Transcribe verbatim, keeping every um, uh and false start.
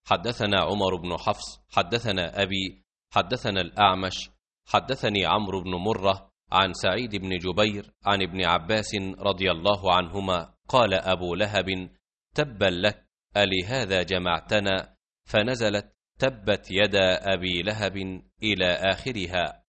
حدثنا عمر بن حفص حدثنا أبي حدثنا الأعمش حدثني عمرو بن مرة عن سعيد بن جبير عن ابن عباس رضي الله عنهما قال أبو لهب: تبا لك، ألهذا جمعتنا؟ فنزلت: تبت يدا أبي لهب إلى آخرها.